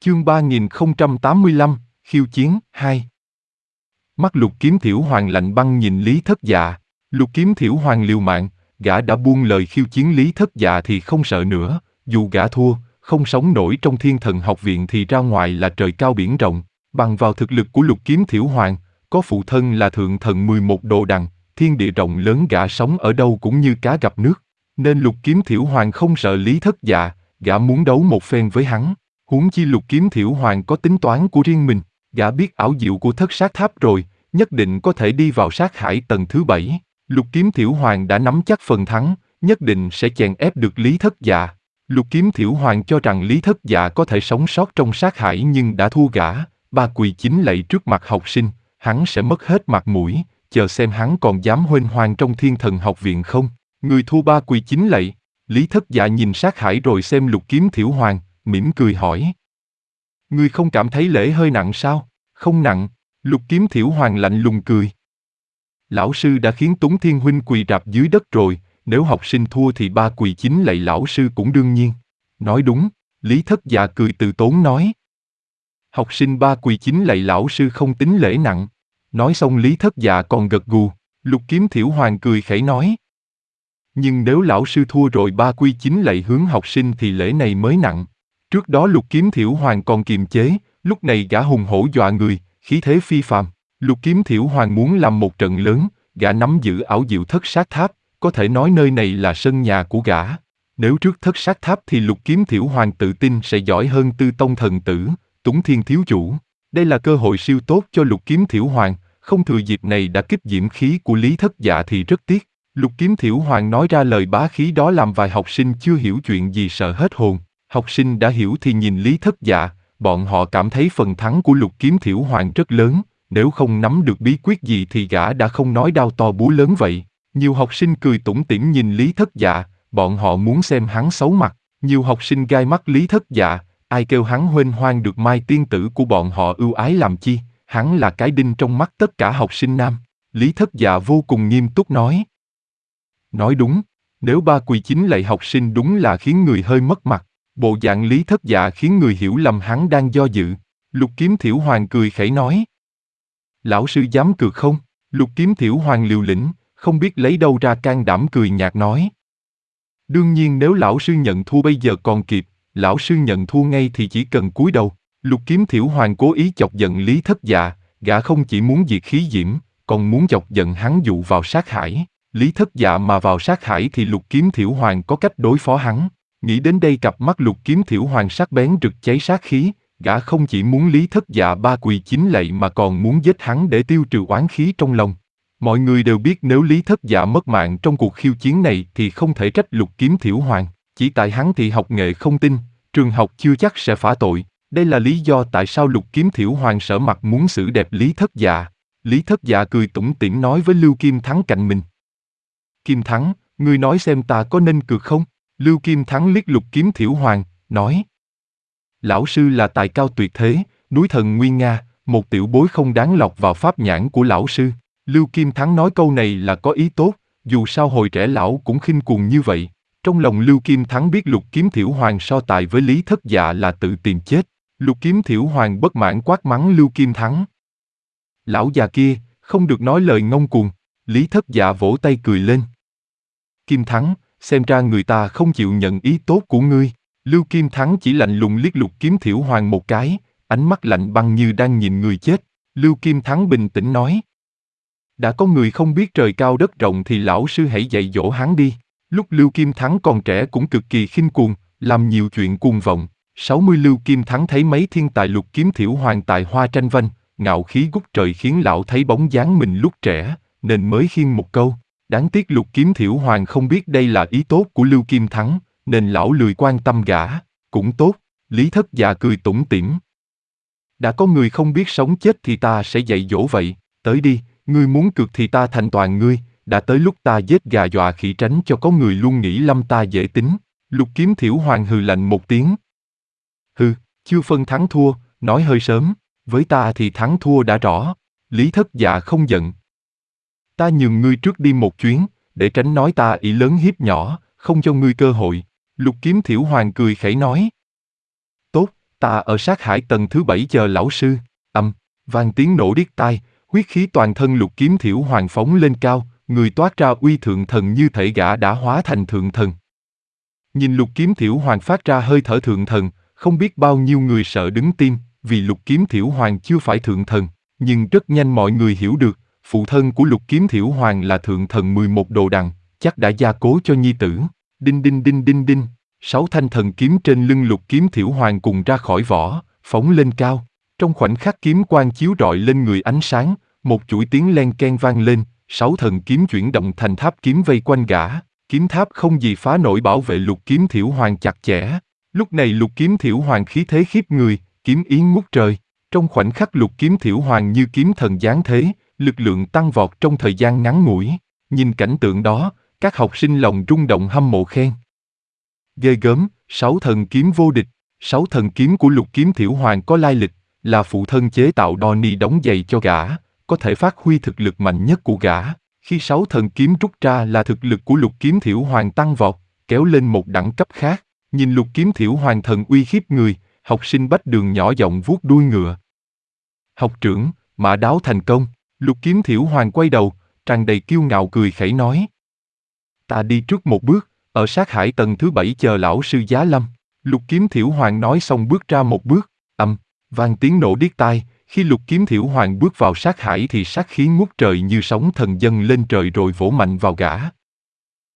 Chương 3085, khiêu chiến 2. Mắt Lục Kiếm Thiểu Hoàng lạnh băng nhìn Lý Thất Dạ. Lục Kiếm Thiểu Hoàng liều mạng, gã đã buông lời khiêu chiến Lý Thất Dạ thì không sợ nữa, dù gã thua, không sống nổi trong Thiên Thần Học Viện thì ra ngoài là trời cao biển rộng. Bằng vào thực lực của Lục Kiếm Thiểu Hoàng, có phụ thân là Thượng Thần 11 Đồ Đằng, thiên địa rộng lớn gã sống ở đâu cũng như cá gặp nước. Nên Lục Kiếm Thiểu Hoàng không sợ Lý Thất Dạ, gã muốn đấu một phen với hắn. Huống chi Lục Kiếm Thiểu Hoàng có tính toán của riêng mình, gã biết ảo diệu của Thất Sát Tháp rồi, nhất định có thể đi vào sát hải tầng thứ 7. Lục Kiếm Thiểu Hoàng đã nắm chắc phần thắng, nhất định sẽ chèn ép được Lý Thất Dạ. Lục Kiếm Thiểu Hoàng cho rằng Lý Thất Dạ có thể sống sót trong sát hải nhưng đã thua gã, ba quỳ chính lạy trước mặt học sinh, hắn sẽ mất hết mặt mũi, chờ xem hắn còn dám huênh hoang trong Thiên Thần Học Viện không. Người thua ba quỳ chính lạy. Lý Thất Dạ nhìn sát hải rồi xem Lục Kiếm Thiểu Hoàng, mỉm cười hỏi. Ngươi không cảm thấy lễ hơi nặng sao? Không nặng, Lục Kiếm Thiểu Hoàng lạnh lùng cười. Lão sư đã khiến Túng Thiên Huynh quỳ rạp dưới đất rồi, nếu học sinh thua thì ba quỳ chính lạy lão sư cũng đương nhiên. Nói đúng, Lý Thất Dạ cười từ tốn nói. Học sinh ba quỳ chính lạy lão sư không tính lễ nặng. Nói xong Lý Thất Dạ còn gật gù, Lục Kiếm Thiểu Hoàng cười khẩy nói. Nhưng nếu lão sư thua rồi ba quy chính lạy hướng học sinh thì lễ này mới nặng. Trước đó Lục Kiếm Thiểu Hoàng còn kiềm chế, lúc này gã hùng hổ dọa người, khí thế phi phàm. Lục Kiếm Thiểu Hoàng muốn làm một trận lớn, gã nắm giữ ảo diệu Thất Sát Tháp, có thể nói nơi này là sân nhà của gã. Nếu trước Thất Sát Tháp thì Lục Kiếm Thiểu Hoàng tự tin sẽ giỏi hơn Tư Tông Thần Tử, Túng Thiên Thiếu Chủ. Đây là cơ hội siêu tốt cho Lục Kiếm Thiểu Hoàng, không thừa dịp này đã kích diễm khí của Lý Thất Dạ thì rất tiếc. Lục Kiếm Thiểu Hoàng nói ra lời bá khí đó làm vài học sinh chưa hiểu chuyện gì sợ hết hồn. Học sinh đã hiểu thì nhìn Lý Thất Dạ, bọn họ cảm thấy phần thắng của Lục Kiếm Thiểu Hoàng rất lớn, nếu không nắm được bí quyết gì thì gã đã không nói đao to búa lớn vậy. Nhiều học sinh cười tủm tỉm nhìn Lý Thất Dạ, bọn họ muốn xem hắn xấu mặt. Nhiều học sinh gai mắt Lý Thất Dạ, ai kêu hắn huênh hoang được Mai tiên tử của bọn họ ưu ái làm chi, hắn là cái đinh trong mắt tất cả học sinh nam. Lý Thất Dạ vô cùng nghiêm túc nói. Nói đúng, nếu ba quỳ chính lạy học sinh đúng là khiến người hơi mất mặt. Bộ dạng Lý Thất Dạ khiến người hiểu lầm hắn đang do dự. Lục Kiếm Thiểu Hoàng cười khẩy nói. Lão sư dám cược không? Lục Kiếm Thiểu Hoàng liều lĩnh, không biết lấy đâu ra can đảm cười nhạt nói. Đương nhiên nếu lão sư nhận thua bây giờ còn kịp, lão sư nhận thua ngay thì chỉ cần cúi đầu. Lục Kiếm Thiểu Hoàng cố ý chọc giận Lý Thất Dạ, gã không chỉ muốn diệt khí diễm, còn muốn chọc giận hắn dụ vào sát hải. Lý Thất Dạ mà vào sát hải thì Lục Kiếm Thiểu Hoàng có cách đối phó hắn. Nghĩ đến đây cặp mắt Lục Kiếm Thiểu Hoàng sắc bén rực cháy sát khí, gã không chỉ muốn Lý Thất Dạ ba quỳ chính lạy mà còn muốn giết hắn để tiêu trừ oán khí trong lòng. Mọi người đều biết nếu Lý Thất Dạ mất mạng trong cuộc khiêu chiến này thì không thể trách Lục Kiếm Thiểu Hoàng, chỉ tại hắn thì học nghệ không tin, trường học chưa chắc sẽ phả tội. Đây là lý do tại sao Lục Kiếm Thiểu Hoàng sợ mặt muốn xử đẹp Lý Thất Dạ. Lý Thất Dạ cười tủm tỉm nói với Lưu Kim Thắng cạnh mình. Kim Thắng, ngươi nói xem ta có nên cược không? Lưu Kim Thắng liếc Lục Kiếm Thiểu Hoàng, nói. Lão sư là tài cao tuyệt thế, núi thần nguy nga, một tiểu bối không đáng lọt vào pháp nhãn của lão sư. Lưu Kim Thắng nói câu này là có ý tốt, dù sao hồi trẻ lão cũng khinh cuồng như vậy. Trong lòng Lưu Kim Thắng biết Lục Kiếm Thiểu Hoàng so tài với Lý Thất Dạ là tự tìm chết. Lục Kiếm Thiểu Hoàng bất mãn quát mắng Lưu Kim Thắng. Lão già kia, không được nói lời ngông cuồng. Lý Thất Dạ vỗ tay cười lên. Kim Thắng, xem ra người ta không chịu nhận ý tốt của ngươi. Lưu Kim Thắng chỉ lạnh lùng liếc Lục Kiếm Thiểu Hoàng một cái, ánh mắt lạnh băng như đang nhìn người chết. Lưu Kim Thắng bình tĩnh nói. Đã có người không biết trời cao đất rộng thì lão sư hãy dạy dỗ hắn đi. Lúc Lưu Kim Thắng còn trẻ cũng cực kỳ khinh cuồng, làm nhiều chuyện cuồng vọng. 60 Lưu Kim Thắng thấy mấy thiên tài Lục Kiếm Thiểu Hoàng tài hoa tranh vanh, ngạo khí ngút trời khiến lão thấy bóng dáng mình lúc trẻ, nên mới khiêng một câu. Đáng tiếc Lục Kiếm Thiểu Hoàng không biết đây là ý tốt của Lưu Kim Thắng, nên lão lười quan tâm gã. Cũng tốt, Lý Thất Dạ cười tủm tỉm. Đã có người không biết sống chết thì ta sẽ dạy dỗ vậy, tới đi, ngươi muốn cược thì ta thành toàn ngươi, đã tới lúc ta giết gà dọa khỉ tránh cho có người luôn nghĩ lâm ta dễ tính. Lục Kiếm Thiểu Hoàng hừ lạnh một tiếng. Hừ, chưa phân thắng thua, nói hơi sớm, với ta thì thắng thua đã rõ. Lý Thất Dạ không giận. Ta nhường ngươi trước đi một chuyến, để tránh nói ta ỷ lớn hiếp nhỏ, không cho ngươi cơ hội. Lục Kiếm Thiểu Hoàng cười khẩy nói. Tốt, Ta ở sát hải tầng thứ 7 chờ lão sư. Vang tiếng nổ điếc tai, huyết khí toàn thân Lục Kiếm Thiểu Hoàng phóng lên cao, người toát ra uy thượng thần như thể gã đã hóa thành thượng thần. Nhìn Lục Kiếm Thiểu Hoàng phát ra hơi thở thượng thần, không biết bao nhiêu người sợ đứng tim, vì Lục Kiếm Thiểu Hoàng chưa phải thượng thần, nhưng rất nhanh mọi người hiểu được, phụ thân của Lục Kiếm Thiểu Hoàng là thượng thần 11 đồ đằng, chắc đã gia cố cho nhi tử. Đinh đinh đinh đinh đinh, 6 thanh thần kiếm trên lưng Lục Kiếm Thiểu Hoàng cùng ra khỏi vỏ, phóng lên cao. Trong khoảnh khắc kiếm quang chiếu rọi lên người ánh sáng, một chuỗi tiếng len ken vang lên, 6 thần kiếm chuyển động thành tháp kiếm vây quanh gã. Kiếm tháp không gì phá nổi bảo vệ Lục Kiếm Thiểu Hoàng chặt chẽ. Lúc này Lục Kiếm Thiểu Hoàng khí thế khiếp người, kiếm ý ngút trời. Trong khoảnh khắc Lục Kiếm Thiểu Hoàng như kiếm thần giáng thế, lực lượng tăng vọt trong thời gian ngắn ngủi. Nhìn cảnh tượng đó, các học sinh lòng rung động hâm mộ khen. Ghê gớm, 6 thần kiếm vô địch. 6 thần kiếm của Lục Kiếm Thiểu Hoàng có lai lịch, là phụ thân chế tạo Donnie đóng giày cho gã, có thể phát huy thực lực mạnh nhất của gã. Khi 6 thần kiếm rút ra là thực lực của Lục Kiếm Thiểu Hoàng tăng vọt, kéo lên một đẳng cấp khác. Nhìn Lục Kiếm Thiểu Hoàng thần uy khiếp người, học sinh Bách Đường nhỏ giọng vuốt đuôi ngựa. Học trưởng, mã đáo thành công. Lục Kiếm Thiểu Hoàng quay đầu, tràn đầy kiêu ngạo cười khẩy nói. Ta đi trước một bước, ở sát hải tầng thứ 7 chờ lão sư giá lâm. Lục Kiếm Thiểu Hoàng nói xong bước ra một bước, vang tiếng nổ điếc tai. Khi Lục Kiếm Thiểu Hoàng bước vào sát hải thì sát khí ngút trời như sóng thần dâng lên trời rồi vỗ mạnh vào gã.